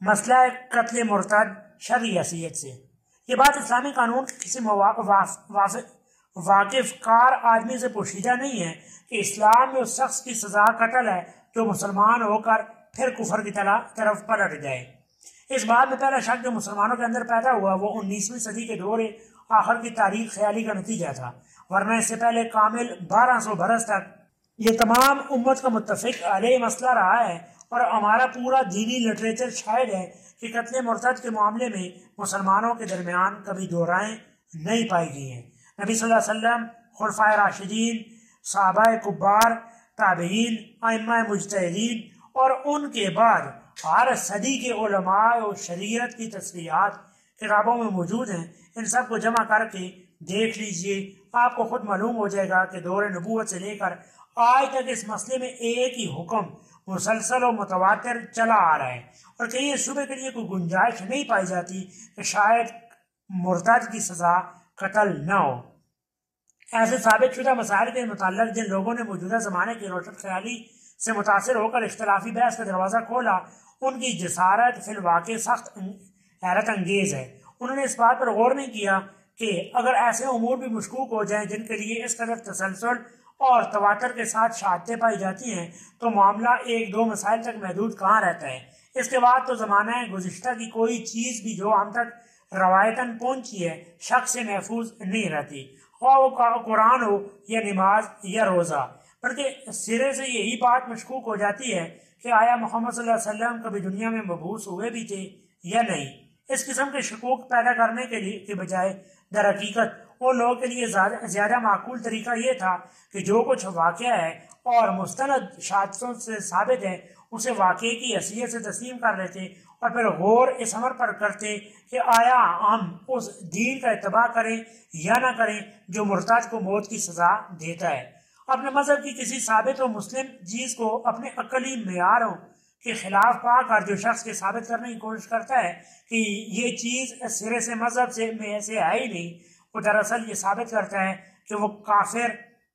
مسئلہ قتل مرتد شرعی حیثیت سے۔ یہ بات اسلامی قانون کسی واقف کار آدمی سے پوشیدہ نہیں ہے کہ اسلام میں اس شخص کی سزا قتل ہے جو مسلمان ہو کر پھر کفر کی طرف پلٹ جائے۔ اس بات میں پہلا شک جو مسلمانوں کے اندر پیدا ہوا وہ 19ویں صدی کے دور آخر کی تاریخ خیالی کا نتیجہ تھا، ورنہ اس سے پہلے کامل 1200 برس تک یہ تمام امت کا متفق علیہ مسئلہ رہا ہے، اور ہمارا پورا دینی لٹریچر شاہد ہے کہ قتل مرتد کے معاملے میں مسلمانوں کے درمیان کبھی دو رائیں نہیں پائی گئی ہیں۔ نبی صلی اللہ علیہ وسلم، خلفائے راشدین، صحابہ کبار، تابعین، ائمہ مجتہدین اور ان کے بعد ہر صدی کے علماء و شریعت کی تصریحات کتابوں میں موجود ہیں۔ ان سب کو جمع کر کے دیکھ لیجئے، آپ کو خود معلوم ہو جائے گا کہ دور نبوت سے لے کر آج تک اس مسئلے میں ایک ہی حکم مسلسل و متواتر چلا آ رہا ہے، اور کہیں اس صوبے کے لیے کوئی گنجائش نہیں پائی جاتی کہ شاید مرتد کی سزا قتل نہ ہو۔ ایسے ثابت شدہ مسائل کے متعلق جن لوگوں نے موجودہ زمانے کی روشن خیالی سے متاثر ہو کر اختلافی بحث کا دروازہ کھولا، ان کی جسارت فی الواقع سخت حیرت انگیز ہے۔ انہوں نے اس بات پر غور نہیں کیا کہ اگر ایسے امور بھی مشکوک ہو جائیں جن کے لیے اس قدر تسلسل اور تواتر کے ساتھ شہادتیں پائی جاتی ہیں، تو معاملہ ایک دو مسائل تک محدود کہاں رہتا ہے۔ اس کے بعد تو زمانہ گزشتہ کی کوئی چیز بھی جو ہم تک روایتاً پہنچی ہے شک سے محفوظ نہیں رہتی، خواہ وہ قرآن ہو یا نماز یا روزہ، بلکہ سرے سے یہی بات مشکوک ہو جاتی ہے کہ آیا محمد صلی اللہ علیہ وسلم کبھی دنیا میں مبعوث ہوئے بھی تھے یا نہیں۔ اس قسم کے شکوک پیدا کرنے کے بجائے در حقیقت ان لوگوں کے لیے زیادہ معقول طریقہ یہ تھا کہ جو کچھ واقعہ ہے اور مستند شہادتوں سے ثابت ہے اسے واقعے کی حیثیت سے تسلیم کر لیتے، اور پھر غور اس امر پر کرتے کہ آیا ہم اس دین کا اتباع کریں یا نہ کریں جو مرتد کو موت کی سزا دیتا ہے۔ اپنے مذہب کی کسی ثابت و مسلم چیز کو اپنے عقلی معیاروں کے خلاف پا کر جو شخص کے ثابت کرنے کی کوشش کرتا ہے کہ یہ چیز سرے سے مذہب میں ایسے ہے ہی نہیں، وہ دراصل یہ ثابت کرتا ہے کہ وہ کافر،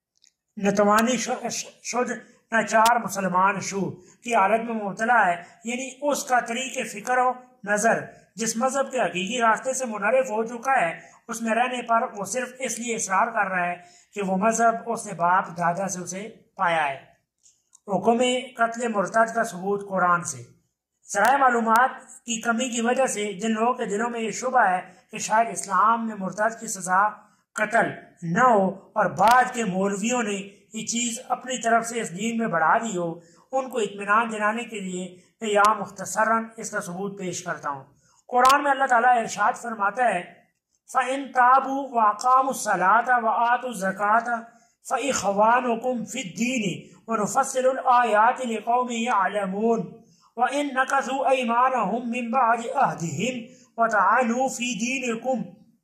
نتوانی شد ناچار مسلمان شو کی حالت میں مبتلا ہے، یعنی اس کا طریق فکر و نظر جس مذہب کے حقیقی راستے سے منحرف ہو چکا ہے، اس میں رہنے پر وہ صرف اس لیے اصرار کر رہا ہے کہ وہ مذہب اس نے باپ دادا سے اسے پایا ہے۔ حکم قتل مرتد کا ثبوت قرآن سے۔ ذرائع معلومات کی کمی کی وجہ سے جن لوگوں کے دلوں میں یہ شبہ ہے کہ شاید اسلام میں مرتد کی سزا قتل نہ ہو اور بعد کے مولویوں نے یہ چیز اپنی طرف سے اس دین میں بڑھا دی ہو، ان کو اطمینان دلانے کے لیے میں یہاں مختصراً اس کا ثبوت پیش کرتا ہوں۔ قرآن میں اللہ تعالیٰ ارشاد فرماتا ہے فَإِن تَابُوا وَأَقَامُوا الصَّلَاةَ وَآتُوا الزَّكَاةَ فَإِخْوَانُكُمْ فِي الدِّينِ وَنُفَصِّلُ الْآيَاتِ لِقَوْمٍ يَعْلَمُونَ وَإِن نَكَثُوا أَيْمَانَهُم مِّن بَعْدِ عَهْدِهِمْ وَطَعَنُوا فِي دِينِكُمْ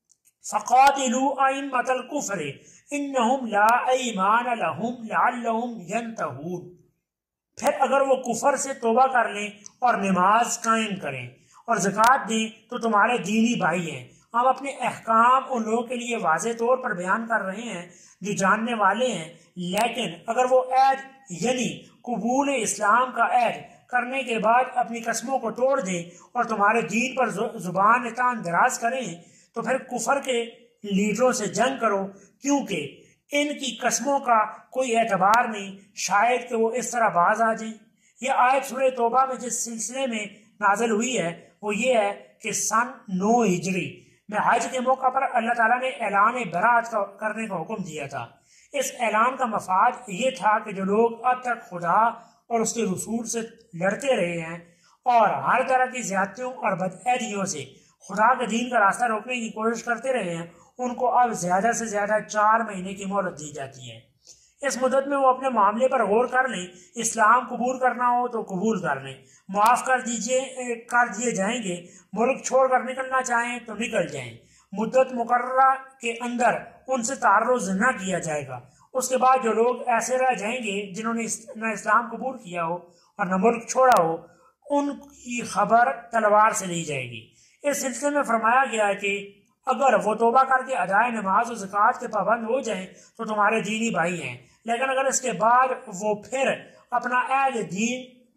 فَقَاتِلُوا أَئِمَّةَ الْكُفْرِ إِنَّهُمْ لَا أَيْمَانَ لَهُمْ لَعَلَّهُمْ يَنْتَهُونَ۔ پھر اگر وہ کفر سے توبہ کر لیں اور نماز قائم کریں اور زکوٰۃ دیں تو تمہارے دینی بھائی ہیں۔ ہم اپنے احکام ان لوگوں کے لیے واضح طور پر بیان کر رہے ہیں جو جاننے والے ہیں، لیکن اگر وہ عہد یعنی قبول اسلام کا عہد کرنے کے بعد اپنی قسموں کو توڑ دیں اور تمہارے دین پر زبان تان دراز کریں تو پھر کفر کے لیڈروں سے جنگ کرو، کیونکہ ان کی قسموں کا کوئی اعتبار نہیں، شاید کہ وہ اس طرح باز آ جائیں۔ یہ آیت سورہ توبہ میں جس سلسلے میں نازل ہوئی ہے وہ یہ ہے کہ سن 9 ہجری میں حج کے موقع پر اللہ تعالیٰ نے اعلان برات کرنے کا حکم دیا تھا۔ اس اعلان کا مفاد یہ تھا کہ جو لوگ اب تک خدا اور اس کے رسول سے لڑتے رہے ہیں اور ہر طرح کی زیادتیوں اور بدعہدیوں سے خدا کے دین کا راستہ روکنے کی کوشش کرتے رہے ہیں، ان کو اب زیادہ سے زیادہ 4 مہینے کی مہلت دی جاتی ہے۔ اس مدت میں وہ اپنے معاملے پر غور کر لیں، اسلام قبول کرنا ہو تو قبول کر لیں، معاف کر دیے جائیں گے، ملک چھوڑ کر نکلنا چاہیں تو نکل جائیں، مدت مقررہ کے اندر ان سے تعرض نہ کیا جائے گا۔ اس کے بعد جو لوگ ایسے رہ جائیں گے جنہوں نے نہ اسلام قبول کیا ہو اور نہ ملک چھوڑا ہو، ان کی خبر تلوار سے لی جائے گی۔ اس سلسلے میں فرمایا گیا ہے کہ اگر وہ توبہ کر کے ادائے نماز و زکوٰۃ کے پابند ہو جائیں تو تمہارے دینی بھائی ہیں، لیکن اگر اس کے بعد وہ پھر اپنا عہد دین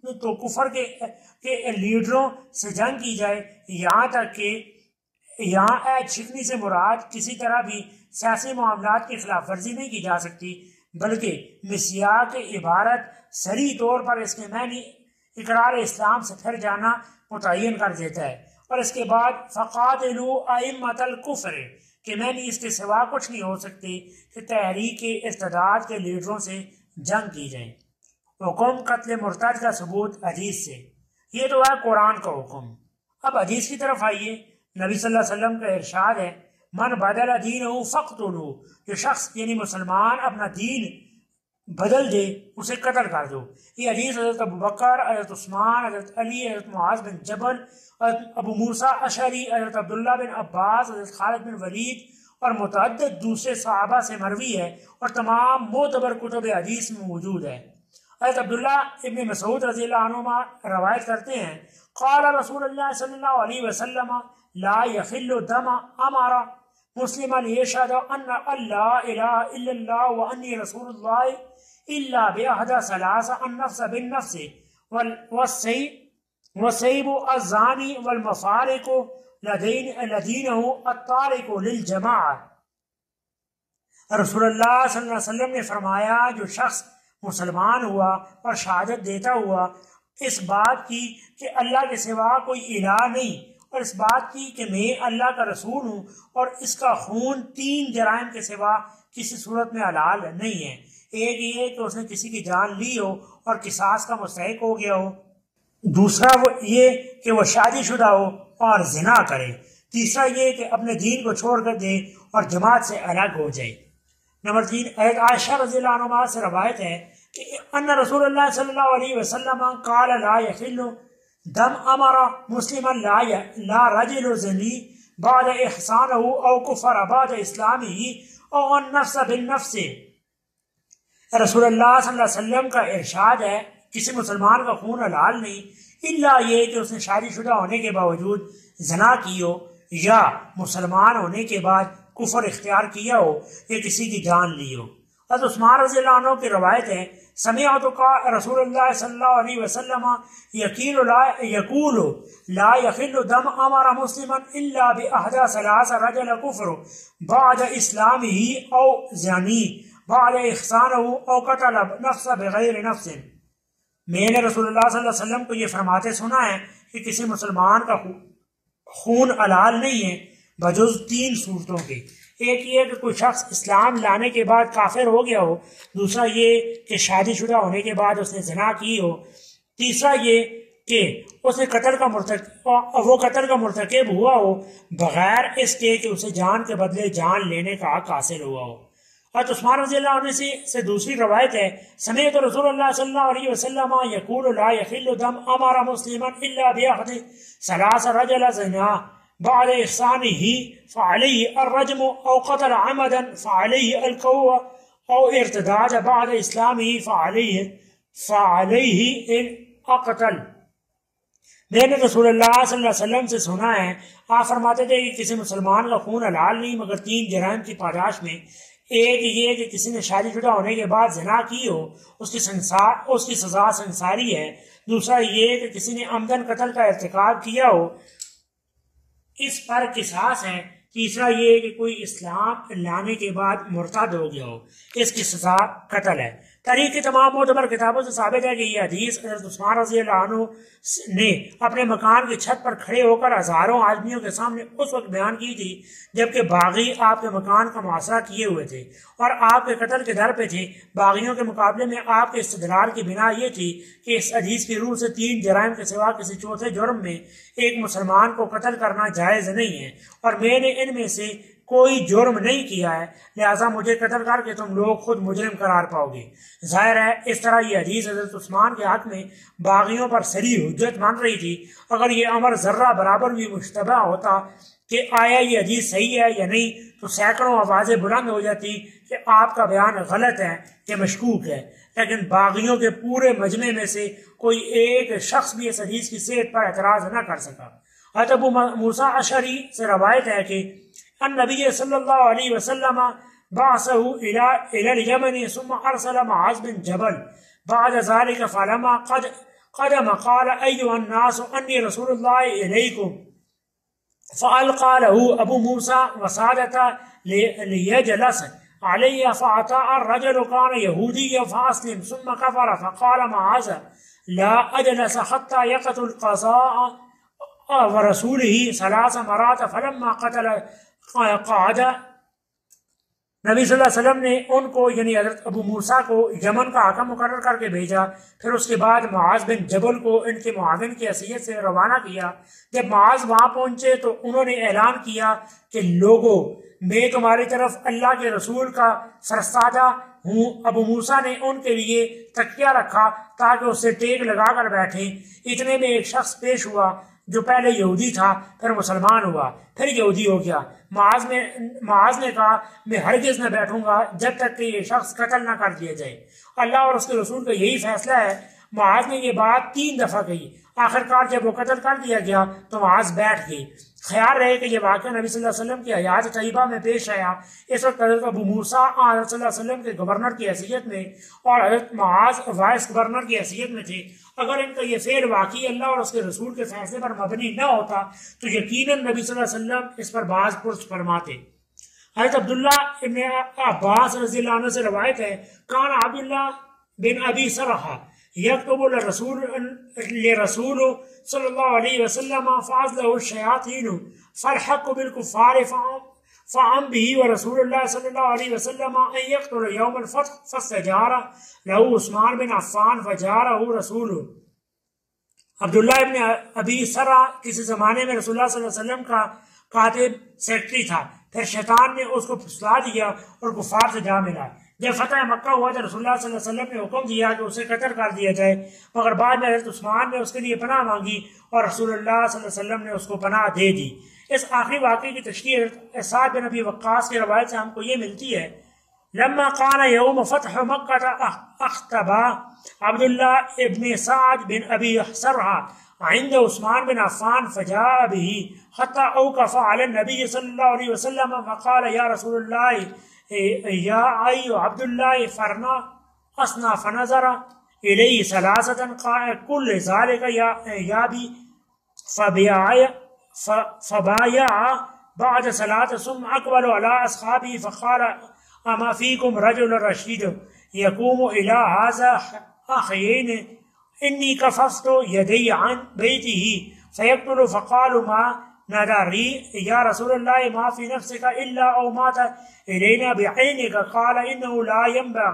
تو کفر کے لیڈروں سے جنگ کی جائے، یہاں تک کہ یہاں عہد شکنی سے مراد کسی طرح بھی سیاسی معاملات کی خلاف ورزی نہیں کی جا سکتی، بلکہ مسیاق عبارت صریح طور پر اس کے معنی اقرار اسلام سے پھر جانا متعین کر دیتا ہے، اور اس کے بعد فقاتلوا ائمۃ الکفر کہ معنی اس کے سوا کچھ نہیں ہو سکتی کہ تحریک ارتداد کے لیڈروں سے جنگ کی جائے۔ حکم قتل مرتد کا ثبوت حدیث سے، یہ تو ہے قرآن کا حکم۔ اب حدیث کی طرف آئیے، نبی صلی اللہ علیہ وسلم کا ارشاد ہے من بدل دینہ فاقتلوہ، جو شخص یعنی مسلمان اپنا دین بدل دے اسے قتل کر دو۔ یہ حدیث حضرت ابوبکر، حضرت عثمان، حضرت علی، حضرت معاذ بن جبل، حضرت ابو موسیٰ اشعری، حضرت عبداللہ بن عباس، حضرت خالد بن ولید اور متعدد دوسرے صحابہ سے مروی ہے اور تمام معتبر کتب حدیث میں موجود ہے۔ حضرت عبداللہ ابن مسعود رضی اللہ عنہ روایت کرتے ہیں قال رسول اللہ صلی اللہ علیہ وسلم لا يحل دم امر مسلما يشهد ان لا اله الا الله واني رسول الله الا باحدى ثلاث النفس بالنفس والسيب الزاني والمفارق لدينه الطارق للجماعة۔ رسول اللہ صلی اللہ علیہ وسلم نے فرمایا جو شخص مسلمان ہوا اور شہادت دیتا ہوا اس بات کی کہ اللہ کے سوا کوئی الہ نہیں اور اس بات کی کہ میں اللہ کا رسول ہوں، اور اس کا خون 3 جرائم کے سوا کسی صورت میں حلال نہیں ہے۔ ایک یہ کہ اس نے کسی کی جان لی ہو اور قصاص کا مستحق ہو گیا ہو، دوسرا وہ یہ کہ وہ شادی شدہ ہو اور زنا کرے، تیسرا یہ کہ اپنے دین کو چھوڑ کر دے اور جماعت سے الگ ہو جائے۔ نمبر 3 حضرت عائشہ رضی اللہ عنہ سے روایت ہے کہ ان رسول اللہ صلی اللہ علیہ وسلم قال لا يحل دم امر مسلما لا رجل زنی بعد احسانہ او کفر بعد اسلامہ او النفس بالنفس۔ رسول اللہ صلی اللہ علیہ وسلم کا ارشاد ہے کسی مسلمان کا خون حلال نہیں الا یہ کہ اس نے شادی شدہ ہونے کے باوجود زنا کی ہو یا مسلمان ہونے کے بعد کفر اختیار کیا ہو یا کسی کی جان لی ہو۔ حضرت عثمان رضی اللہ عنہ کی روایت ہے سمعت رسول اللہ صلی اللہ علیہ وسلم یقول لا يحل دم امر مسلما الا باحدى ثلاث رجل کفر بعد اسلامه او زانی بعد احسانه او قتل نفس بغیر نفس۔ میں نے رسول اللہ صلی اللہ علیہ وسلم کو یہ فرماتے سنا ہے کہ کسی مسلمان کا خون حلال نہیں ہے بجز 3 صورتوں کے، ایک یہ کہ کوئی شخص اسلام لانے کے بعد کافر ہو گیا ہو، دوسرا یہ کہ شادی شدہ ہونے کے بعد اس نے زنا کی ہو، تیسرا یہ کہ اس نے وہ قتل کا مرتکب ہوا ہو بغیر اس کے کہ اسے جان کے بدلے جان لینے کا حق حاصل ہوا ہو۔ حضرت عثمان رضی اللہ عنہ سے دوسری روایت ہے سمیعت رسول اللہ صلی اللہ علیہ وسلم یقول لا يحل دم امر مسلما الا باحد ثلاث رجل زنا بعد احسانه فعليه الرجم او قتل عمدا فعليه القوة او ارتداد بعد اسلامه فعليه القتل۔ میں نے رسول اللہ صلی اللہ علیہ وسلم سے سنا ہے آپ فرماتے تھے کہ کسی مسلمان کا خون حلال نہیں مگر 3 جرائم کی پاداش میں، ایک یہ کہ کسی نے شادی شدہ ہونے کے بعد زنا کی ہو اس کی سزا سنساری ہے، دوسرا یہ کہ کسی نے عمدن قتل کا ارتکاب کیا ہو اس پر قصاص ہے، تیسرا یہ کہ کوئی اسلام لانے کے بعد مرتد ہو گیا ہو اس کی سزا قتل ہے۔ تاریخ کی تمام معتبر کتابوں سے ثابت ہے کہ یہ حدیث حضرت عثمان رضی اللہ عنہ نے اپنے مکان کی چھت پر کھڑے ہو کر ہزاروں آدمیوں کے سامنے اس وقت بیان کی تھی جبکہ باغی آپ کے مکان کا محاصرہ کیے ہوئے تھے اور آپ کے قتل کے در پہ تھے۔ باغیوں کے مقابلے میں آپ کے استدلال کی بنا یہ تھی کہ اس حدیث کی روح سے 3 جرائم کے سوا کسی چوتھے جرم میں ایک مسلمان کو قتل کرنا جائز نہیں ہے اور میں نے ان میں سے کوئی جرم نہیں کیا ہے، لہٰذا مجھے قتل کر کے تم لوگ خود مجرم قرار پاؤ گے۔ ظاہر ہے اس طرح یہ حدیث حضرت عثمان کے حق میں باغیوں پر صریح حجت بن رہی تھی۔ اگر یہ امر ذرہ برابر بھی مشتبہ ہوتا کہ آیا یہ حدیث صحیح ہے یا نہیں تو سینکڑوں آوازیں بلند ہو جاتی کہ آپ کا بیان غلط ہے کہ مشکوک ہے، لیکن باغیوں کے پورے مجمع میں سے کوئی ایک شخص بھی اس حدیث کی صحت پر اعتراض نہ کر سکا۔ حضرت ابو موسیٰ اشعری سے روایت ہے کہ النبی صلی اللہ علیہ وسلم بعثه الى اليمن ثم ارسل معاذ بن جبل بعد ذلك فلما قدم قال أيها الناس أني رسول الله إليكم فألقى له أبو موسى وسادة ليجلس علي فأتى الرجل كان يهوديا فأسلم ثم كفر فقال معاذ لا أجلس حتى يقتل قضاء ورسوله 3 مرات فلما قتل قعد. نبی صلی اللہ علیہ وسلم نے ان کو یعنی حضرت ابو موسیٰ کو یمن کا حاکم مقرر کر کے بھیجا، پھر اس کے بعد معاذ بن جبل کو ان کے معاون کی حیثیت سے روانہ کیا. جب معاذ وہاں پہنچے تو انہوں نے اعلان کیا کہ لوگوں میں تمہاری طرف اللہ کے رسول کا فرستادہ ہوں. ابو موسیٰ نے ان کے لیے تکیہ رکھا تاکہ اس سے ٹیک لگا کر بیٹھیں. اتنے میں ایک شخص پیش ہوا جو پہلے یہودی تھا پھر مسلمان ہوا پھر یہودی ہو گیا. معاذ نے کہا میں ہرگز نہ بیٹھوں گا جب تک کہ یہ شخص قتل نہ کر دیا جائے. اللہ اور اس کے رسول کا یہی فیصلہ ہے. معاذ نے یہ بات 3 دفعہ کہی. آخرکار جب وہ قتل کر دیا گیا تو معاذ بیٹھ گئی. خیال رہے کہ یہ واقعہ نبی صلی اللہ علیہ وسلم کی حیات طیبہ میں پیش آیا. اس وقت حضرت ابو موسیٰ حضرت صلی اللہ علیہ وسلم کے گورنر کی حیثیت میں اور حضرت معاذ وائس گورنر کی حیثیت میں تھے. اگر ان کا یہ فعل واقعی اللہ اور اس کے رسول کے فیصلے پر مبنی نہ ہوتا تو یقیناً نبی صلی اللہ علیہ وسلم اس پر باز پرس فرماتے. حضرت عبداللہ ابن عباس رضی اللہ عنہ سے روایت ہے کان عبداللہ بن ابی سرحہ یکتب لرسول صلی اللہ علیہ وسلم فازلہ الشیاطین فالحق بالکفار فعم به ورسول اللہ صلی اللہ علیہ وسلم ان یقتل یوم الفتح فاستجار له عثمان بن عفان فجارہ رسول. عبداللہ ابن ابی سرح کسی زمانے میں رسول اللہ صلی اللہ علیہ وسلم کا کاتب سیکٹری تھا. پھر شیطان نے اس کو پھسلا دیا اور کفار سے جا ملا. جب فتح مکہ ہوا تو رسول اللہ صلی اللہ علیہ وسلم نے حکم دیا کہ اسے قتل کر دیا جائے، مگر بعد میں حضرت عثمان نے اس کے لیے پناہ مانگی اور رسول اللہ صلی اللہ علیہ وسلم نے اس کو پناہ دے دی. اس آخری واقعے کی تشریح سعد بن ابی وقاص کی روایت سے ہم کو یہ ملتی ہے لما كان يوم فتح مكة اختبا عبداللہ ابن سعد بن ابی سرحہ عند عثمان بن عفان فجاء به حتى اوقف على النبي صلی اللہ علیہ وسلم فقال یا رسول اللہ یا ایو عبداللہ فرنا اسنا فنظر الیہ 3 کل ذالک یا بی فبايع بعد صلاة ثم أقبل على أصحابه فقال أما فيكم رجل رشيد يقوم إلى هذا أخيين إني كففت يدي عن بيته فيقتل فقالوا ما ندري يا رسول الله ما في نفسك إلا أو مات إلينا بعينك قال إنه لا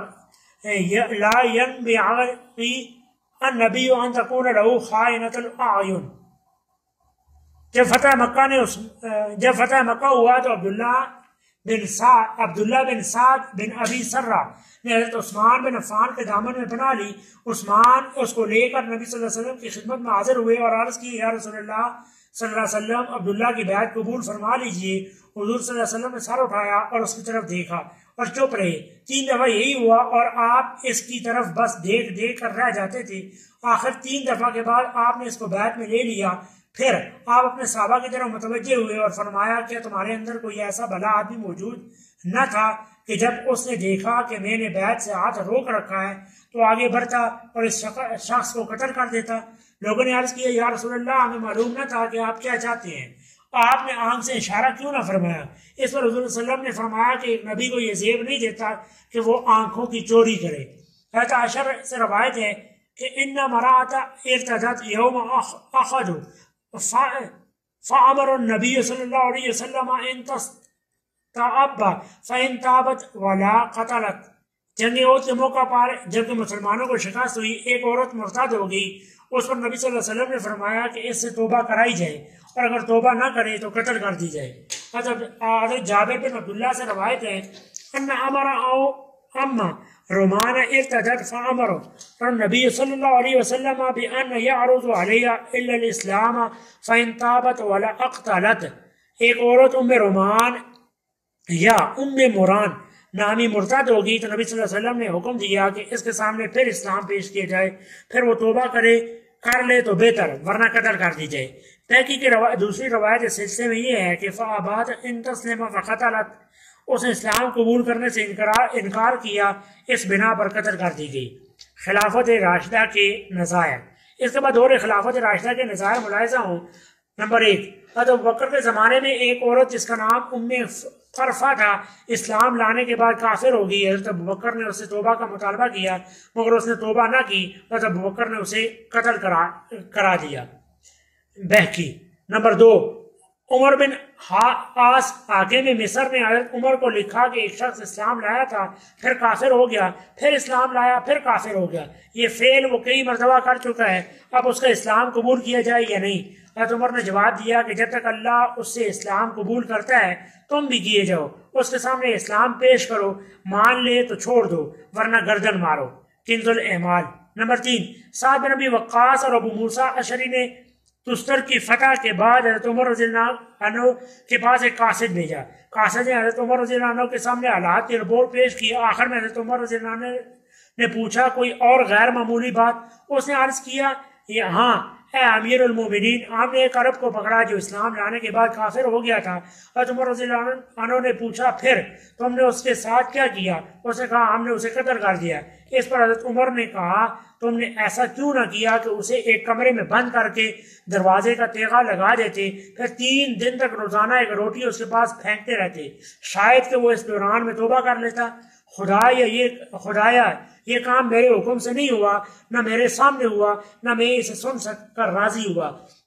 ينبغي النبي أن تكون له خائنة الأعين. جب فتح مکہ ہوا تو عبداللہ بن سعد بن ابی سرہ نے حضرت عثمان بن عفان کے دامن میں پناہ لی. عثمان اس کو لے کر نبی صلی اللہ علیہ وسلم کی خدمت میں حاضر ہوئے اور عرض کی یا رسول اللہ صلی اللہ علیہ وسلم عبداللہ کی بیعت قبول فرما لیجئے. حضور صلی اللہ علیہ وسلم نے سر اٹھایا اور اس کی طرف دیکھا اور چپ رہے. 3 دفعہ یہی ہوا اور آپ اس کی طرف بس دیکھ کر رہ جاتے تھے. آخر 3 دفعہ کے بعد آپ نے اس کو بیعت میں لے لیا. پھر آپ اپنے صحابہ کی طرف متوجہ ہوئے اور فرمایا کہ تمہارے اندر کوئی ایسا بھلا آدمی موجود نہ تھا کہ جب اس نے دیکھا کہ میں نے بیعت سے ہاتھ روک رکھا ہے تو آگے بڑھتا اور اس شخص کو قتل کر دیتا. لوگوں نے عرض کیا یا رسول اللہ ہمیں معلوم نہ تھا کہ آپ کیا چاہتے ہیں، آپ نے آنکھ سے اشارہ کیوں نہ فرمایا؟ اس پر حضور صلی اللہ علیہ وسلم نے فرمایا کہ نبی کو یہ زیب نہیں دیتا کہ وہ آنکھوں کی چوری کرے. حضرت عائشہ سے روایت ہے کہ ان مرأۃ ارتدت یوم احد فامر النبی صلی اللہ علیہ وسلم ان تستعب فان تابت ولا قتلت. جنگ احد کے موقع پر جب کہ مسلمانوں کو شکست ہوئی ایک عورت مرتد ہو گئی. اس پر نبی صلی اللہ علیہ وسلم نے فرمایا کہ اس سے توبہ کرائی جائے اور اگر توبہ نہ کرے تو قتل کر دی جائے. حضرت جابر بن عبداللہ سے روایت ہے ان امر او اما رومان ارتدت فامر النبی صلی اللہ علیہ وسلم بان یعرض علیہ الا الاسلام فان تابت ولا اقتلت. ایک عورت ام رومان یا ام مران نامی مرتد ہوگی تو نبی صلی اللہ علیہ وسلم نے حکم دیا کہ اس کے سامنے پھر اسلام پیش کیا جائے، پھر وہ توبہ کر لے تو بہتر ورنہ قتل کر دی جائے. تحقیق دوسری روایت اس سلسلے میں یہ ہے کہ فابات ان تسلم فقتلت، اس نے اسلام قبول کرنے سے انکار کیا، اس بنا پر قتل کر دی گئی. خلافت راشدہ کے نظائر. اس کے بعد دور خلافت راشدہ کے نظائر ملاحظہ ہوں۔ نمبر 1، حضرت ابوبکر کے زمانے میں ایک عورت جس کا نام ام فرفہ تھا اسلام لانے کے بعد کافر ہو گئی۔ حضرت ابوبکر نے اسے توبہ کا مطالبہ کیا مگر اس نے توبہ نہ کی، حضرت ابوبکر نے اسے قتل کرا دیا۔ بہکی۔ نمبر 2، عمر بن عاص حاکم مصر نے حضرت عمر کو لکھا کہ ایک شخص اسلام لایا تھا، پھر کافر ہو گیا، پھر اسلام لایا، پھر کافر ہو گیا، یہ فعل وہ کئی مرتبہ کر چکا ہے، اب اس کا اسلام قبول کیا جائے یا نہیں؟ حضرت عمر نے جواب دیا کہ جب تک اللہ اس سے اسلام قبول کرتا ہے تم بھی کیے جاؤ، اس کے سامنے اسلام پیش کرو، مان لے تو چھوڑ دو ورنہ گردن مارو۔ کنز الاعمال۔ نمبر 3، سعد بن ابی وقاص اور ابو موسیٰ اشعری نے تستر کی فتح کے بعد حضرت عمر رضی اللہ عنہ کے پاس ایک قاصد بھیجا۔ قاصد نے حضرت عمر رضی اللہ عنہ کے سامنے حالات کی رپورٹ پیش کی۔ آخر میں حضرت عمر رضی اللہ عنہ نے پوچھا کوئی اور غیر معمولی بات؟ اس نے عرض کیا ہاں اے امیر المومنین، آپ نے ایک عرب کو پکڑا جو اسلام لانے کے بعد کافر ہو گیا تھا۔ حضرت عمر رضی اللہ عنہ نے پوچھا پھر تم نے اس کے ساتھ کیا کیا؟ اس نے کہا ہم نے اسے قتل کر دیا۔ اس پر حضرت عمر نے کہا تم نے ایسا کیوں نہ کیا کہ اسے ایک کمرے میں بند کر کے دروازے کا تیغہ لگا دیتے، پھر 3 دن تک روزانہ ایک روٹی اس کے پاس پھینکتے رہتے، شاید کہ وہ اس دوران میں توبہ کر لیتا۔ خدایا یہ کام میرے حکم سے نہیں ہوا، نہ میرے سامنے ہوا، نہ میں اسے سن کر راضی ہوا۔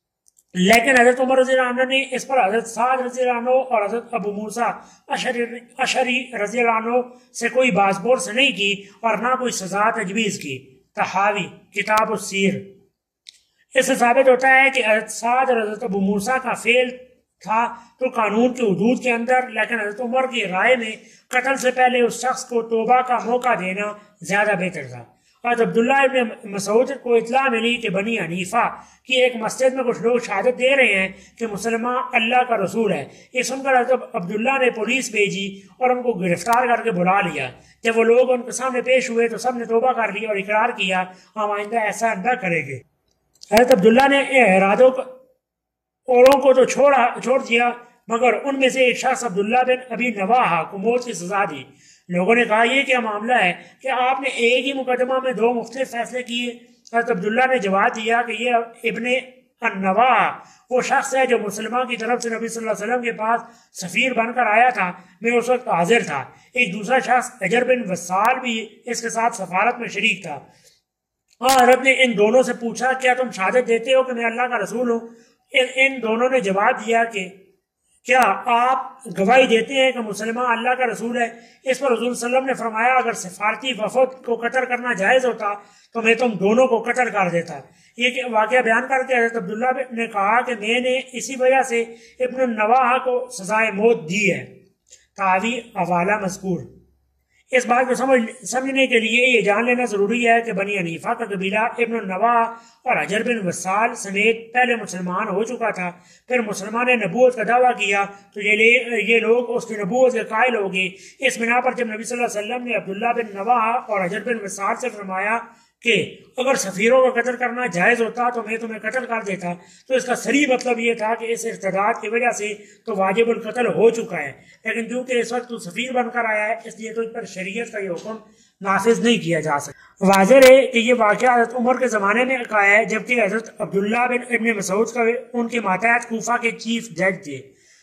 لیکن حضرت عمر رضی اللہ عنہ نے اس پر حضرت سعد رضی اللہ عنہ اور حضرت ابو موسیٰ اشعری رضی اللہ عنہ سے کوئی باز پرس نہیں کی اور نہ کوئی سزا تجویز کی۔ تحاوی کتاب السیر۔ اس سے ثابت ہوتا ہے کہ حضرت سعد اور حضرت ابو موسیٰ کا فعل تھا تو قانون کے حدود کے اندر، لیکن حضرت عمر کی رائے میں قتل سے پہلے اس شخص کو توبہ کا موقع دینا زیادہ بہتر تھا۔ حضرت عبداللہ ابن مسعود کو اطلاع ملی کہ بنی حنیفہ کی ایک مسجد میں کچھ لوگ شہادت دے رہے ہیں کہ مسلمان اللہ کا رسول ہے۔ یہ سن کر حضرت عبداللہ نے پولیس بھیجی اور ان کو گرفتار کر کے بلا لیا۔ جب وہ لوگ ان کے سامنے پیش ہوئے تو سب نے توبہ کر لی اور اقرار کیا ہم آئندہ ایسا نہ کریں گے۔ حضرت عبداللہ نے ارادوں اوروں کو تو چھوڑ دیا مگر ان میں سے ایک شخص عبداللہ بن ابی نواح کو موت کی سزا دی۔ لوگوں نے کہا یہ کیا معاملہ ہے کہ آپ نے ایک ہی مقدمہ میں 2 مختلف فیصلے کیے؟ حضرت عبداللہ نے جواب دیا کہ یہ ابن النواح وہ شخص ہے جو مسلمان کی طرف سے نبی صلی اللہ علیہ وسلم کے پاس سفیر بن کر آیا تھا، میں اس وقت حاضر تھا۔ ایک دوسرا شخص اجر بن وصال بھی اس کے ساتھ سفارت میں شریک تھا۔ حضرت نے ان دونوں سے پوچھا کیا تم شہادت دیتے ہو کہ میں اللہ کا رسول ہوں؟ ان دونوں نے جواب دیا کہ کیا آپ گواہی دیتے ہیں کہ مسلمان اللہ کا رسول ہے؟ اس پر حضور صلی اللہ علیہ وسلم نے فرمایا اگر سفارتی وفد کو قتل کرنا جائز ہوتا تو میں تم دونوں کو قتل کر دیتا۔ یہ واقعہ بیان کر کے حضرت عبداللہ نے کہا کہ میں نے اسی وجہ سے ابن النواح کو سزائے موت دی ہے۔ تاوی حوالہ مذکور۔ اس بات کو سمجھنے کے لیے یہ جان لینا ضروری ہے کہ بنی حنیفہ کا قبیلہ ابن النواح اور حجر بن وصال سمیت پہلے مسلمان ہو چکا تھا، پھر مسلمان نے نبوت کا دعویٰ کیا تو یہ لوگ اس کی نبوت کے قائل ہو گئے۔ اس بنا پر جب نبی صلی اللہ علیہ وسلم نے عبداللہ بن نواح اور حجر بن وصال سے فرمایا کہ اگر سفیروں کا قتل کرنا جائز ہوتا تو میں تمہیں قتل کر دیتا، تو اس کا صریح مطلب یہ تھا کہ اس ارتداد کی وجہ سے تو واجب القتل ہو چکا ہے، لیکن کیونکہ اس وقت تو سفیر بن کر آیا ہے اس لیے تو اس پر شریعت کا یہ حکم نافذ نہیں کیا جا سکتا۔ واضح ہے کہ یہ واقعہ حضرت عمر کے زمانے میں کا ہے، جبکہ حضرت عبداللہ بن ابن مسعود کا ان کے ماتحت کوفہ کے چیف جج تھے۔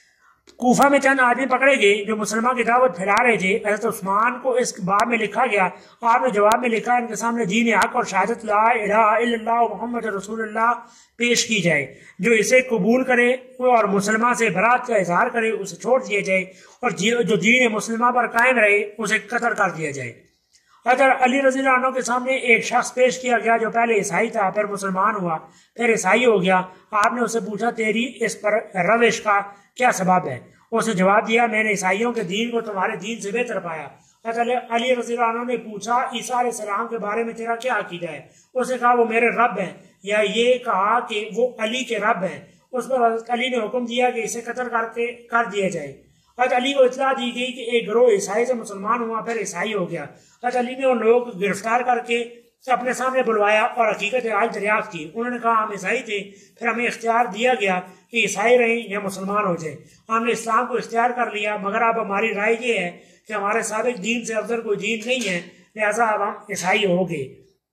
کوفہ میں چند آدمی پکڑے گئے جو مسلمان کی دعوت پھیلا رہے تھے۔ حضرت عثمان کو اس باب میں لکھا گیا، آپ نے جواب میں لکھا ان کے سامنے دین حق اور شہادت لا الہ الا اللہ محمد رسول اللہ پیش کی جائے، جو اسے قبول کرے اور مسلمان سے برات کا اظہار کرے اسے چھوڑ دیا جائے، اور جو دین مسلمان پر قائم رہے اسے قتل کر دیا جائے۔ حضرت علی رضی اللہ عنہ کے سامنے ایک شخص پیش کیا گیا جو پہلے عیسائی تھا، پھر مسلمان ہوا، پھر عیسائی ہو گیا۔ آپ نے اسے پوچھا تیری اس پر روش کا کیا سبب ہے؟ اس نے جواب دیا میں نے عیسائیوں کے دین کو تمہارے دین سے بہتر پایا۔ حضرت علی رضی اللہ عنہ نے پوچھا عیسیٰ علیہ السلام کے بارے میں تیرا کیا عقیدہ ہے؟ اس نے کہا وہ میرے رب ہیں، یا یہ کہا کہ وہ علی کے رب ہیں۔ اس پر حضرت علی نے حکم دیا کہ اسے قتل کر دیا جائے۔ حضرت علی کو اطلاع دی گئی کہ ایک گروہ عیسائی سے مسلمان ہوا، پھر عیسائی ہو گیا۔ حضرت علی نے ان لوگوں کو گرفتار کر کے اپنے سامنے بلوایا اور حقیقت حال دریافت کی۔ انہوں نے کہا ہم عیسائی تھے، پھر ہمیں اختیار دیا گیا کہ عیسائی رہیں یا مسلمان ہو جائیں۔ ہم نے اسلام کو اختیار کر لیا، مگر اب ہماری رائے یہ ہے کہ ہمارے سابق دین سے افضل کوئی دین نہیں ہے، لہٰذا اب ہم عیسائی ہو گئے۔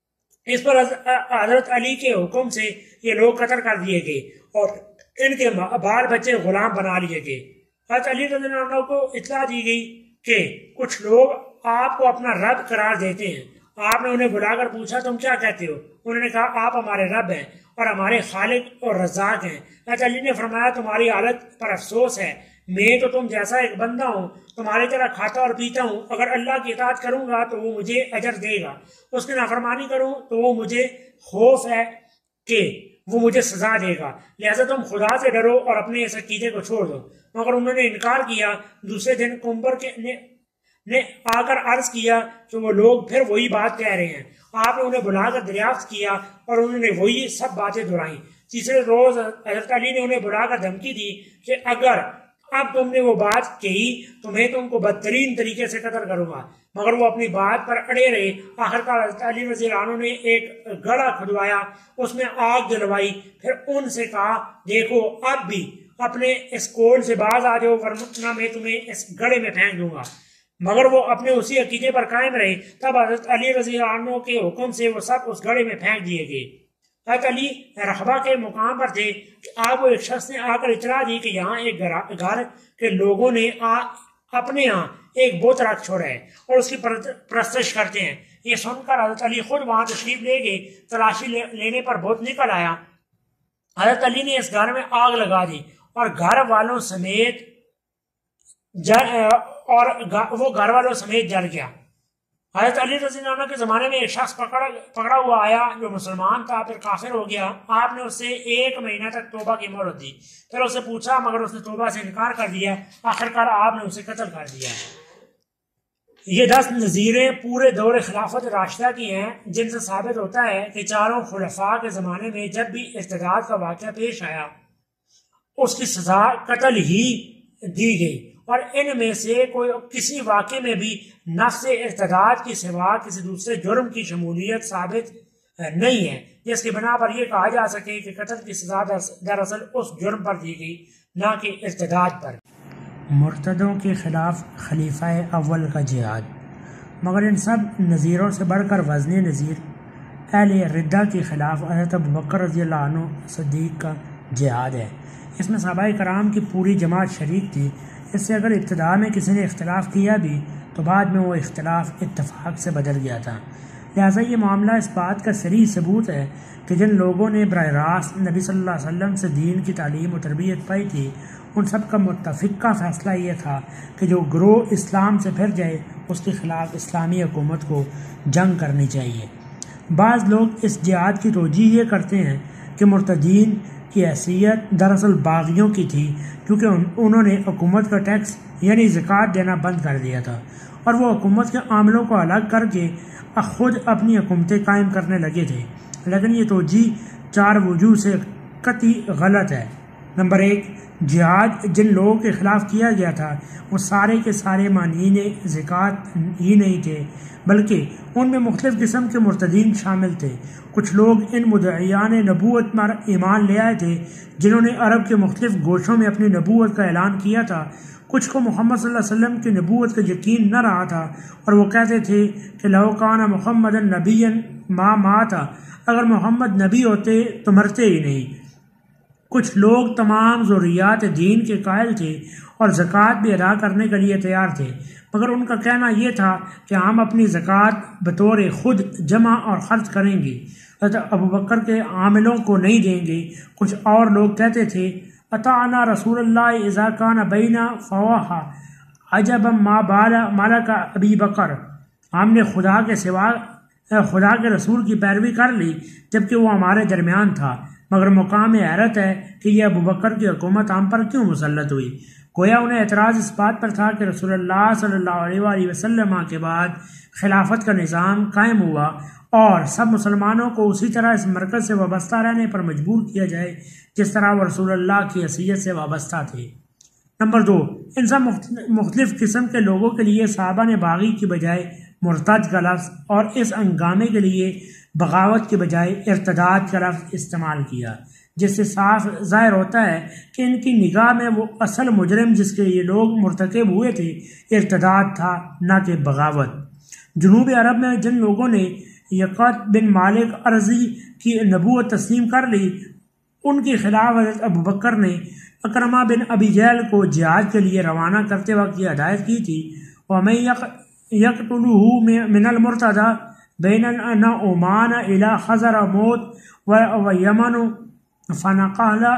اس پر حضرت علی کے حکم سے یہ لوگ قتل کر دیے گئے اور ان کے بال بچے غلام بنا لیے گئے۔ حضرت علی رضی اللہ عنہ کو اطلاع دی گئی کہ کچھ لوگ آپ کو اپنا رب قرار دیتے ہیں۔ آپ نے انہیں بلا کر پوچھا تم کیا کہتے ہو؟ انہوں نے کہا آپ ہمارے رب ہیں اور ہمارے خالق اور رزاق ہیں۔ حضرت علی نے فرمایا تمہاری حالت پر افسوس ہے، میں تو تم جیسا ایک بندہ ہوں، تمہاری طرح کھاتا اور پیتا ہوں۔ اگر اللہ کی اطاعت کروں گا تو وہ مجھے اجر دے گا، اس کی نافرمانی کروں تو وہ مجھے خوف ہے کہ وہ مجھے سزا دے گا، لہذا تم خدا سے ڈرو اور اپنے اس عقیدے کو چھوڑ دو۔ مگر انہوں نے انکار کیا۔ دوسرے دن کمبر نے آ کر عرض کیا کہ وہ لوگ پھر وہی بات کہہ رہے ہیں۔ آپ نے انہیں بلا کر دریافت کیا اور انہوں نے وہی سب باتیں دہرائیں۔ تیسرے روز حضرت علی نے انہیں بلا کر دھمکی دی کہ اگر اب تم نے وہ بات کہی تو میں تم کو بدترین طریقے سے قتل کروں گا، مگر وہ اپنی بات پر اڑے رہے۔ آخرکار حضرت علی رضی اللہ عنہ نے ایک گڑھا کھدوایا، اس میں آگ جلوائی، پھر ان سے کہا دیکھو اب بھی اپنے اس کول سے باز آ جاؤ ورنہ میں تمہیں اس گڑھے میں پھینک دوں گا۔ مگر وہ اپنے اسی عقیدے پر قائم رہے۔ تب حضرت علی رضی اللہ عنہ کے حکم سے وہ سب اس گڑھے میں پھینک دیے گئے۔ حضرت علی رحبہ کے مقام پر تھے کہ آپ کو ایک شخص نے آ کر اطلاع دی کہ یہاں ایک گھر کے لوگوں نے اپنے یہاں ایک بت رکھ چھوڑا ہے اور اس کی پرستش کرتے ہیں۔ یہ سن کر حضرت علی خود وہاں تشریف لے گئے۔ تلاشی لینے پر بت نکل آیا۔ حضرت علی نے اس گھر میں آگ لگا دی اور گھر والوں سمیت جل گیا۔ حضرت علی رضی اللہ عنہ کے زمانے میں ایک شخص پکڑا ہوا آیا جو مسلمان تھا، پھر کافر ہو گیا۔ آپ نے اسے 1 مہینہ تک توبہ کی مہلت دی، پھر اسے پوچھا مگر اس نے توبہ سے انکار کر دیا۔ آخرکار آپ نے اسے قتل کر دیا۔ یہ 10 نظیریں پورے دور خلافت راشدہ کی ہیں، جن سے ثابت ہوتا ہے کہ چاروں خلفاء کے زمانے میں جب بھی ارتداد کا واقعہ پیش آیا اس کی سزا قتل ہی دی گئی، اور ان میں سے کوئی کسی واقعے میں بھی نفس ارتداد کی سوا کسی دوسرے جرم کی شمولیت ثابت نہیں ہے جس کی بنا پر یہ کہا جا سکے کہ قتل کی سزا دراصل اس جرم پر دی گئی نہ کہ ارتداد پر۔ مرتدوں کے خلاف خلیفہ اول کا جہاد۔ مگر ان سب نظیروں سے بڑھ کر وزن نظیر اہل ردہ کے خلاف حضرت ابوبکر رضی اللہ عنہ صدیق کا جہاد ہے۔ اس میں صحابہ کرام کی پوری جماعت شریک تھی۔ اس سے اگر ابتدا میں کسی نے اختلاف کیا بھی تو بعد میں وہ اختلاف اتفاق سے بدل گیا تھا۔ لہٰذا یہ معاملہ اس بات کا صریح ثبوت ہے کہ جن لوگوں نے براہ راست نبی صلی اللہ علیہ وسلم سے دین کی تعلیم و تربیت پائی تھی ان سب کا متفقہ فیصلہ یہ تھا کہ جو گروہ اسلام سے پھر جائے اس کے خلاف اسلامی حکومت کو جنگ کرنی چاہیے۔ بعض لوگ اس جہاد کی توجیہ یہ کرتے ہیں کہ مرتدین کی حیثیت دراصل باغیوں کی تھی، کیونکہ انہوں نے حکومت کا ٹیکس یعنی زکوٰۃ دینا بند کر دیا تھا اور وہ حکومت کے عاملوں کو الگ کر کے خود اپنی حکومتیں قائم کرنے لگے تھے۔ لیکن یہ توجیہ 4 وجوہ سے قطعی غلط ہے۔ نمبر 1، جہاد جن لوگوں کے خلاف کیا گیا تھا وہ سارے کے سارے مانعین زکوٰۃ ہی نہیں تھے، بلکہ ان میں مختلف قسم کے مرتدین شامل تھے۔ کچھ لوگ ان مدعیان نبوت پر ایمان لے آئے تھے جنہوں نے عرب کے مختلف گوشوں میں اپنی نبوت کا اعلان کیا تھا۔ کچھ کو محمد صلی اللہ علیہ وسلم کی نبوت کا یقین نہ رہا تھا اور وہ کہتے تھے کہ لو کان محمد نبی ما مات، اگر محمد نبی ہوتے تو مرتے ہی نہیں۔ کچھ لوگ تمام ضروریات دین کے قائل تھے اور زکوٰۃ بھی ادا کرنے کے لیے تیار تھے، مگر ان کا کہنا یہ تھا کہ ہم اپنی زکوٰۃ بطور خود جمع اور خرچ کریں گے، حضرت ابوبکر کے عاملوں کو نہیں دیں گے۔ کچھ اور لوگ کہتے تھے اطعنا رسول اللہ اذا کان بینا فواہا عجبا ما مالک ابی بکر، ہم نے خدا کے رسول کی پیروی کر لی جبکہ وہ ہمارے درمیان تھا، مگر مقام حیرت ہے کہ یہ ابوبکر کی حکومت ہم پر کیوں مسلط ہوئی۔ گویا انہیں اعتراض اس بات پر تھا کہ رسول اللہ صلی اللہ علیہ وآلہ وسلم کے بعد خلافت کا نظام قائم ہوا اور سب مسلمانوں کو اسی طرح اس مرکز سے وابستہ رہنے پر مجبور کیا جائے جس طرح وہ رسول اللہ کی حیثیت سے وابستہ تھے۔ نمبر 2، ان سب مختلف قسم کے لوگوں کے لیے صحابہ نے باغی کی بجائے مرتد کا لفظ اور اس ہنگامے کے لیے بغاوت کے بجائے ارتداد کا لفظ استعمال کیا، جس سے صاف ظاہر ہوتا ہے کہ ان کی نگاہ میں وہ اصل مجرم جس کے یہ لوگ مرتکب ہوئے تھے ارتداد تھا نہ کہ بغاوت۔ جنوبی عرب میں جن لوگوں نے یقت بن مالک ارضی کی نبوت تسلیم کر لی، ان کے خلاف حضرت ابو بکر نے اکرمہ بن ابی جہل کو جہاد کے لیے روانہ کرتے وقت یہ ہدایت کی تھی، وَمَن يَقْتُلُهُ مِنَ الْمُرْتَدَى بَيْنَ عمان إِلَى خَزَرَ موت وَيَمَنُ فَنَقَلَ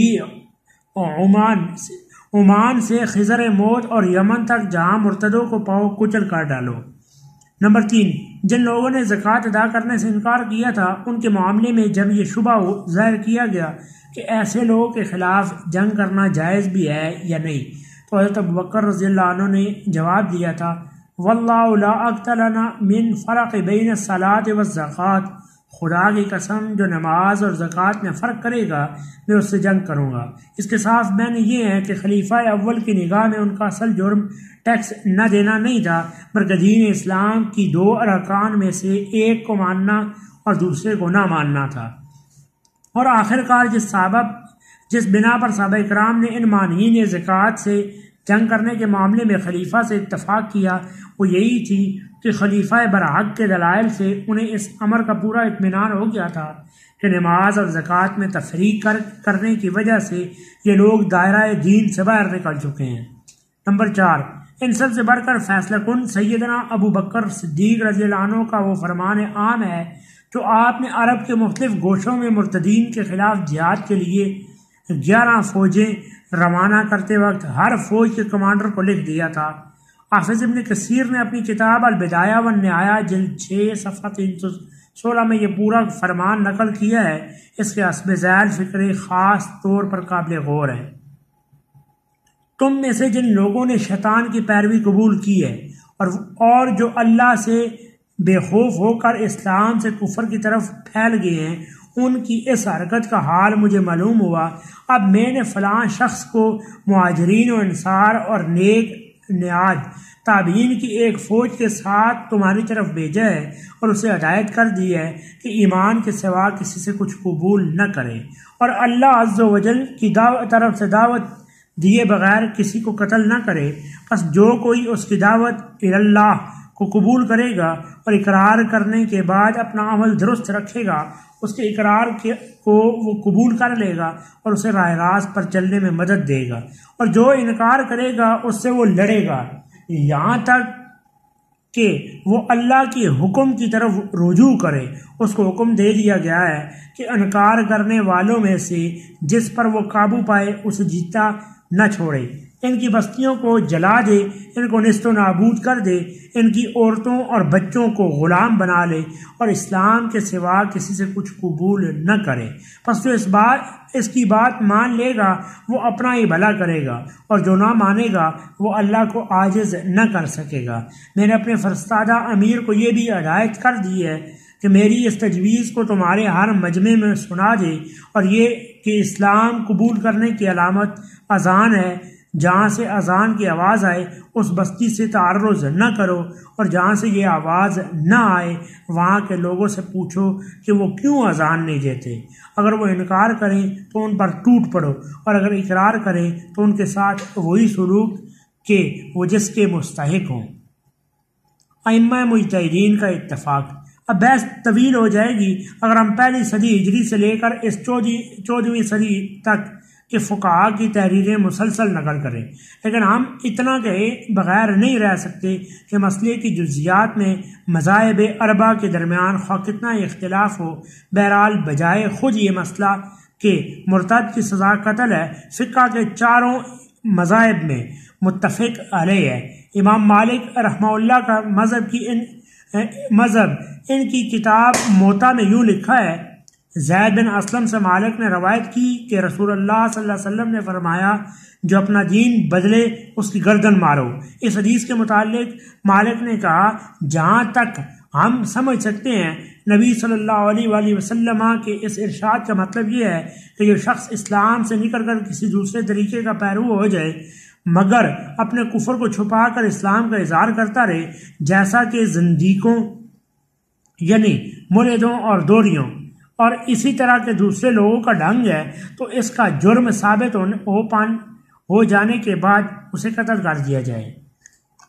بِهِ عمان سے خزر موت اور یمن تک، جہاں مرتدوں کو پاؤ کچل کر ڈالو۔ نمبر 3، جن لوگوں نے زکوٰۃ ادا کرنے سے انکار کیا تھا، ان کے معاملے میں جب یہ شبہ ظاہر کیا گیا کہ ایسے لوگوں کے خلاف جنگ کرنا جائز بھی ہے یا نہیں، تو حضرت ابوبکر رضی اللہ عنہ نے جواب دیا تھا، واللہ لا اقتلنا من فرق بین الصلاۃ والزکوٰۃ، خدا کی قسم جو نماز اور زکوٰۃ میں فرق کرے گا میں اس سے جنگ کروں گا۔ اس کے صاف معنی یہ ہے کہ خلیفہ اول کی نگاہ میں ان کا اصل جرم ٹیکس نہ دینا نہیں تھا، بلکہ دین اسلام کی 2 ارکان میں سے ایک کو ماننا اور دوسرے کو نہ ماننا تھا۔ اور آخر کار جس بنا پر صحابہ اکرام نے ان مانعین زکوٰۃ سے جنگ کرنے کے معاملے میں خلیفہ سے اتفاق کیا، وہ یہی تھی کہ خلیفہ برحق کے دلائل سے انہیں اس امر کا پورا اطمینان ہو گیا تھا کہ نماز اور زکوٰۃ میں تفریق کرنے کی وجہ سے یہ لوگ دائرہ دین سے باہر نکل چکے ہیں۔ نمبر 4، ان سب سے بڑھ کر فیصلہ کن سیدنا ابو بکر صدیق رضی اللہ عنہ کا وہ فرمان عام ہے جو آپ نے عرب کے مختلف گوشوں میں مرتدین کے خلاف جہاد کے لیے 11 فوجیں روانہ کرتے وقت ہر فوج کے کمانڈر کو لکھ دیا تھا۔ حافظ ابن کثیر نے اپنی کتاب البدایہ والنہایہ جلد 6 صفحہ 316 میں یہ پورا فرمان نقل کیا ہے۔ اس کے حسب ذیل فکرے خاص طور پر قابل غور ہے۔ تم میں سے جن لوگوں نے شیطان کی پیروی قبول کی ہے اور جو اللہ سے بے خوف ہو کر اسلام سے کفر کی طرف پھیل گئے ہیں، ان کی اس حرکت کا حال مجھے معلوم ہوا۔ اب میں نے فلاں شخص کو مہاجرین و انصار اور نیک نیاد تابعین کی ایک فوج کے ساتھ تمہاری طرف بھیجا ہے اور اسے ہدایت کر دی ہے کہ ایمان کے سوا کسی سے کچھ قبول نہ کرے اور اللہ عز و جل کی طرف سے دعوت دیے بغیر کسی کو قتل نہ کرے۔ پس جو کوئی اس کی دعوت اللہ کو قبول کرے گا اور اقرار کرنے کے بعد اپنا عمل درست رکھے گا، اس کے اقرار کو وہ قبول کر لے گا اور اسے راہ راست پر چلنے میں مدد دے گا، اور جو انکار کرے گا اس سے وہ لڑے گا یہاں تک کہ وہ اللہ کے حکم کی طرف رجوع کرے۔ اس کو حکم دے دیا گیا ہے کہ انکار کرنے والوں میں سے جس پر وہ قابو پائے اسے جیتا نہ چھوڑے، ان کی بستیوں کو جلا دے، ان کو نیست و نابود کر دے، ان کی عورتوں اور بچوں کو غلام بنا لے اور اسلام کے سوا کسی سے کچھ قبول نہ کرے۔ پس جو اس کی بات مان لے گا وہ اپنا ہی بھلا کرے گا، اور جو نہ مانے گا وہ اللہ کو عاجز نہ کر سکے گا۔ میں نے اپنے فرستادہ امیر کو یہ بھی ہدایت کر دی ہے کہ میری اس تجویز کو تمہارے ہر مجمع میں سنا دے، اور یہ کہ اسلام قبول کرنے کی علامت اذان ہے۔ جہاں سے اذان کی آواز آئے اس بستی سے تعرض نہ کرو، اور جہاں سے یہ آواز نہ آئے وہاں کے لوگوں سے پوچھو کہ وہ کیوں اذان نہیں دیتے۔ اگر وہ انکار کریں تو ان پر ٹوٹ پڑو، اور اگر اقرار کریں تو ان کے ساتھ وہی سلوک کہ وہ جس کے مستحق ہوں۔ ائمہ مجتہدین کا اتفاق۔ اب بحث طویل ہو جائے گی اگر ہم پہلی صدی ہجری سے لے کر اس 14ویں صدی تک کہ فقہاء کی تحریریں مسلسل نقل کریں، لیکن ہم اتنا کہے بغیر نہیں رہ سکتے کہ مسئلے کی جزیات میں مذاہب اربعہ کے درمیان خواہ کتنا اختلاف ہو، بہرحال بجائے خود یہ مسئلہ کہ مرتد کی سزا قتل ہے، فقہ کے چاروں مذاہب میں متفق علیہ ہے۔ امام مالک رحمہ اللہ کا مذہب ان کی کتاب موطا میں یوں لکھا ہے، زید بن اسلم سے مالک نے روایت کی کہ رسول اللہ صلی اللہ علیہ وسلم نے فرمایا، جو اپنا دین بدلے اس کی گردن مارو۔ اس حدیث کے متعلق مالک نے کہا، جہاں تک ہم سمجھ سکتے ہیں نبی صلی اللہ علیہ وآلہ وسلم کے اس ارشاد کا مطلب یہ ہے کہ جو شخص اسلام سے نکل کر کسی دوسرے طریقے کا پیرو ہو جائے مگر اپنے کفر کو چھپا کر اسلام کا اظہار کرتا رہے، جیسا کہ زندیقوں یعنی ملحدوں اور دوریوں اور اسی طرح کے دوسرے لوگوں کا ڈھنگ ہے، تو اس کا جرم ثابت ہو جانے کے بعد اسے قتل کر دیا جائے۔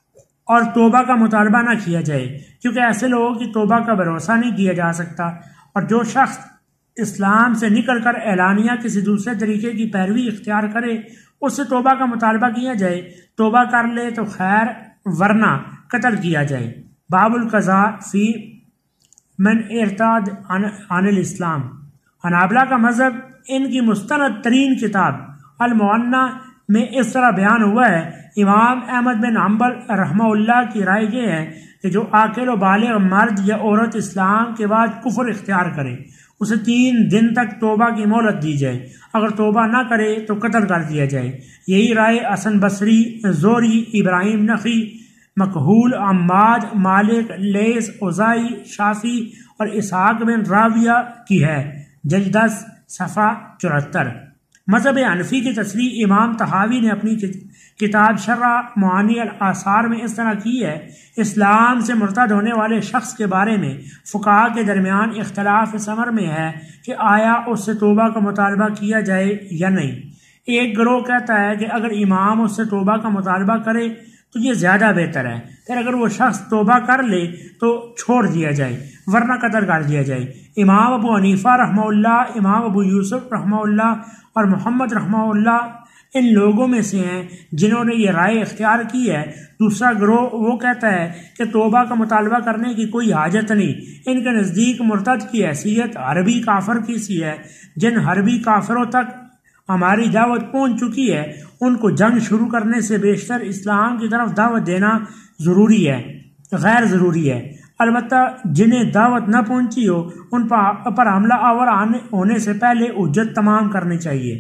اور توبہ کا مطالبہ نہ کیا جائے، کیونکہ ایسے لوگوں کی توبہ کا بھروسہ نہیں کیا جا سکتا، اور جو شخص اسلام سے نکل کر اعلانیہ کسی دوسرے طریقے کی پیروی اختیار کرے اس سے توبہ کا مطالبہ کیا جائے، توبہ کر لے تو خیر ورنہ قتل کیا جائے۔ باب القضاء فی من ارتاد عن الاسلام۔ حنابلہ کا مذہب ان کی مستند ترین کتاب المعنیٰ میں اس طرح بیان ہوا ہے۔ امام احمد بن حنبل رحمہ اللہ کی رائے یہ ہے کہ جو عاقل و بالغ مرد یا عورت اسلام کے بعد کفر اختیار کرے اسے 3 دن تک توبہ کی مہلت دی جائے، اگر توبہ نہ کرے تو قتل کر دیا جائے۔ یہی رائے حسن بصری، زہری، ابراہیم نخعی، مکحول، عماد، مالک، لیث، اوزاعی، شافعی اور اسحاق بن راویہ کی ہے۔ جلد 10 صفحہ 74۔ مذہب حنفی کی تصریح امام طحاوی نے اپنی کتاب شرح معانی الاثار میں اس طرح کی ہے۔ اسلام سے مرتد ہونے والے شخص کے بارے میں فقہا کے درمیان اختلاف اس امر میں ہے کہ آیا اس سے توبہ کا مطالبہ کیا جائے یا نہیں۔ ایک گروہ کہتا ہے کہ اگر امام اس سے توبہ کا مطالبہ کرے تو یہ زیادہ بہتر ہے، پھر اگر وہ شخص توبہ کر لے تو چھوڑ دیا جائے ورنہ قتل کر دیا جائے۔ امام ابو حنیفہ رحمہ اللہ، امام ابو یوسف رحمہ اللہ اور محمد رحمہ اللہ ان لوگوں میں سے ہیں جنہوں نے یہ رائے اختیار کی ہے۔ دوسرا گروہ وہ کہتا ہے کہ توبہ کا مطالبہ کرنے کی کوئی حاجت نہیں۔ ان کے نزدیک مرتد کی حیثیت حربی کافر کی سی ہے۔ جن حربی کافروں تک ہماری دعوت پہنچ چکی ہے ان کو جنگ شروع کرنے سے بیشتر اسلام کی طرف دعوت دینا ضروری ہے، غیر ضروری ہے۔ البتہ جنہیں دعوت نہ پہنچی ہو ان پر حملہ آور ہونے سے پہلے حجت تمام کرنی چاہیے۔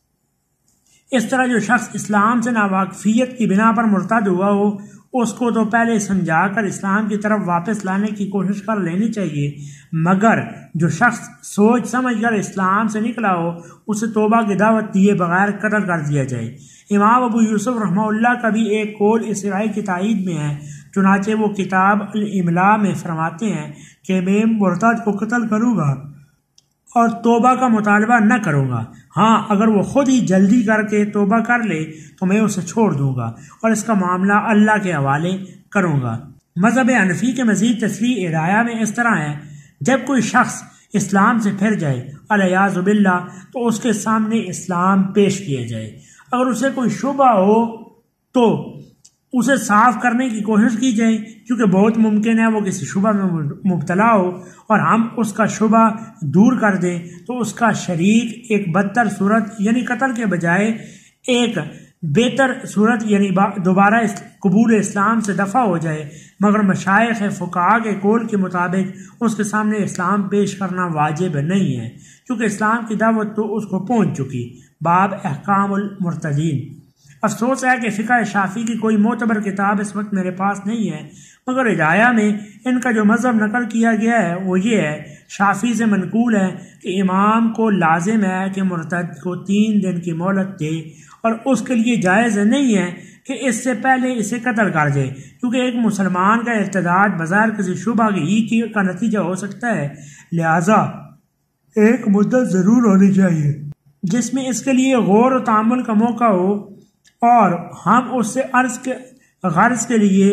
اس طرح جو شخص اسلام سے ناواقفیت کی بنا پر مرتد ہوا ہو اس کو تو پہلے سمجھا کر اسلام کی طرف واپس لانے کی کوشش کر لینی چاہیے، مگر جو شخص سوچ سمجھ کر اسلام سے نکلا ہو اسے توبہ کی دعوت دیے بغیر قتل کر دیا جائے۔ امام ابو یوسف رحمہ اللہ کا بھی ایک قول اس رائے کی تائید میں ہے، چنانچہ وہ کتاب الاملاء میں فرماتے ہیں کہ میں مرتد کو قتل کروں گا اور توبہ کا مطالبہ نہ کروں گا، ہاں اگر وہ خود ہی جلدی کر کے توبہ کر لے تو میں اسے چھوڑ دوں گا اور اس کا معاملہ اللہ کے حوالے کروں گا۔ مذہب حنفی کے مزید تصریح ہدایہ میں اس طرح ہے، جب کوئی شخص اسلام سے پھر جائے الیاذ باللہ تو اس کے سامنے اسلام پیش کیا جائے، اگر اسے کوئی شبہ ہو تو اسے صاف کرنے کی کوشش کی جائے، کیونکہ بہت ممکن ہے وہ کسی شبہ میں مبتلا ہو اور ہم اس کا شبہ دور کر دیں تو اس کا شریک ایک بدتر صورت یعنی قتل کے بجائے ایک بہتر صورت یعنی دوبارہ قبول اسلام سے دفع ہو جائے، مگر مشائخ فقہا کے قول کے مطابق اس کے سامنے اسلام پیش کرنا واجب نہیں ہے، کیونکہ اسلام کی دعوت تو اس کو پہنچ چکی۔ باب احکام المرتدین۔ افسوس ہے کہ فقہ شافعی کی کوئی معتبر کتاب اس وقت میرے پاس نہیں ہے، مگر ہدایہ میں ان کا جو مذہب نقل کیا گیا ہے وہ یہ ہے، شافعی سے منقول ہے کہ امام کو لازم ہے کہ مرتد کو 3 دن کی مہلت دے اور اس کے لیے جائز نہیں ہے کہ اس سے پہلے اسے قتل کر دے، کیونکہ ایک مسلمان کا ارتداد بظاہر کسی شبہ کی کا نتیجہ ہو سکتا ہے، لہذا ایک مدت ضرور ہونی چاہیے جس میں اس کے لیے غور و تأمل کا موقع ہو، اور ہم اس سے غرض کے لیے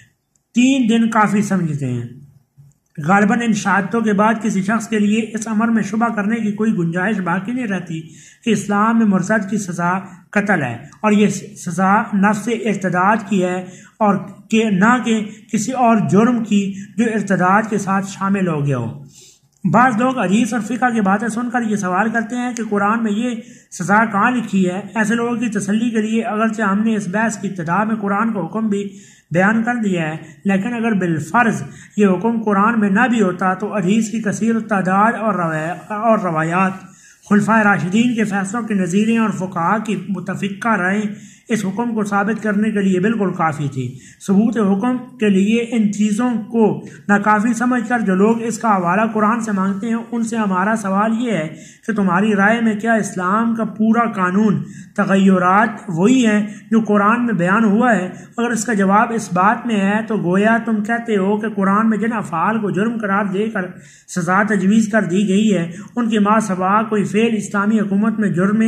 3 دن کافی سمجھتے ہیں۔ غالباً ان شہادتوں کے بعد کسی شخص کے لیے اس امر میں شبہ کرنے کی کوئی گنجائش باقی نہیں رہتی کہ اسلام میں مرتد کی سزا قتل ہے، اور یہ سزا نفس ارتداد کی ہے اور نہ کہ کسی اور جرم کی جو ارتداد کے ساتھ شامل ہو گیا ہو۔ بعض لوگ حدیث اور فقہ کی باتیں سن کر یہ سوال کرتے ہیں کہ قرآن میں یہ سزا کہاں لکھی ہے؟ ایسے لوگوں کی تسلی کے لیے اگرچہ ہم نے اس بحث کی ابتدا میں قرآن کا حکم بھی بیان کر دیا ہے، لیکن اگر بالفرض یہ حکم قرآن میں نہ بھی ہوتا تو حدیث کی کثیر تعداد اور روایات، خلفائے راشدین کے فیصلوں کی نظیریں اور فقہا کی متفقہ رائیں اس حکم کو ثابت کرنے کے لیے بالکل کافی تھی۔ ثبوت حکم کے لیے ان چیزوں کو ناکافی سمجھ کر جو لوگ اس کا حوالہ قرآن سے مانگتے ہیں ان سے ہمارا سوال یہ ہے کہ تمہاری رائے میں کیا اسلام کا پورا قانون تغیرات وہی ہیں جو قرآن میں بیان ہوا ہے؟ اگر اس کا جواب اس بات میں ہے تو گویا تم کہتے ہو کہ قرآن میں جن افعال کو جرم قرار دے کر سزا تجویز کر دی گئی ہے ان کے ما سوا کوئی فعل اسلامی حکومت میں جرم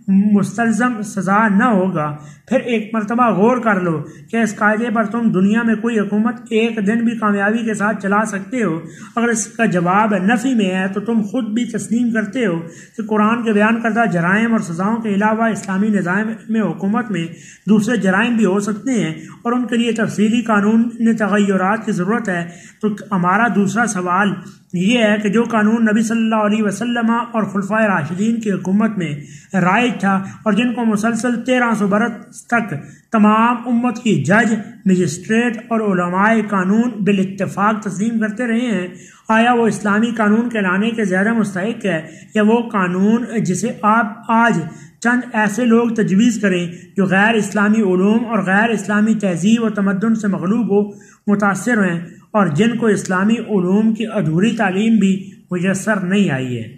مستلزم سزا نہ ہوگا، پھر ایک مرتبہ غور کر لو کہ اس قاعدے پر تم دنیا میں کوئی حکومت ایک دن بھی کامیابی کے ساتھ چلا سکتے ہو؟ اگر اس کا جواب نفی میں ہے تو تم خود بھی تسلیم کرتے ہو کہ قرآن کے بیان کردہ جرائم اور سزاؤں کے علاوہ اسلامی نظام میں حکومت میں دوسرے جرائم بھی ہو سکتے ہیں اور ان کے لیے تفصیلی قانون تغیرات کی ضرورت ہے۔ تو ہمارا دوسرا سوال یہ ہے کہ جو قانون نبی صلی اللہ علیہ وسلم اور خلفائے راشدین کی حکومت میں رائج تھا اور جن کو مسلسل 1300 برس تک تمام امت کی جج، مجسٹریٹ اور علماء قانون بالاتفاق تسلیم کرتے رہے ہیں، آیا وہ اسلامی قانون کہلانے کے زیادہ مستحق ہے یا وہ قانون جسے آپ آج چند ایسے لوگ تجویز کریں جو غیر اسلامی علوم اور غیر اسلامی تہذیب و تمدن سے مغلوب و متاثر ہیں اور جن کو اسلامی علوم کی ادھوری تعلیم بھی میسر نہیں آئی ہے؟